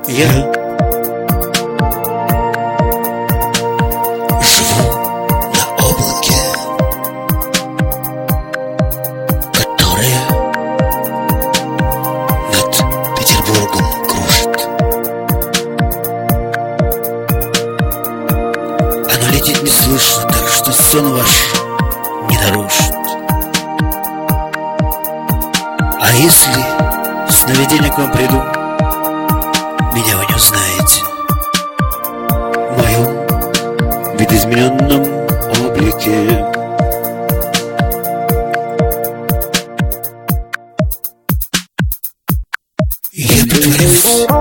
Я живу на облаке, которое над Петербургом кружит. Оно летит неслышно, так что сон ваш не нарушит. А если в сновидение к вам приду, меня вы не узнаете в моем видоизмененном облике. Я притворюсь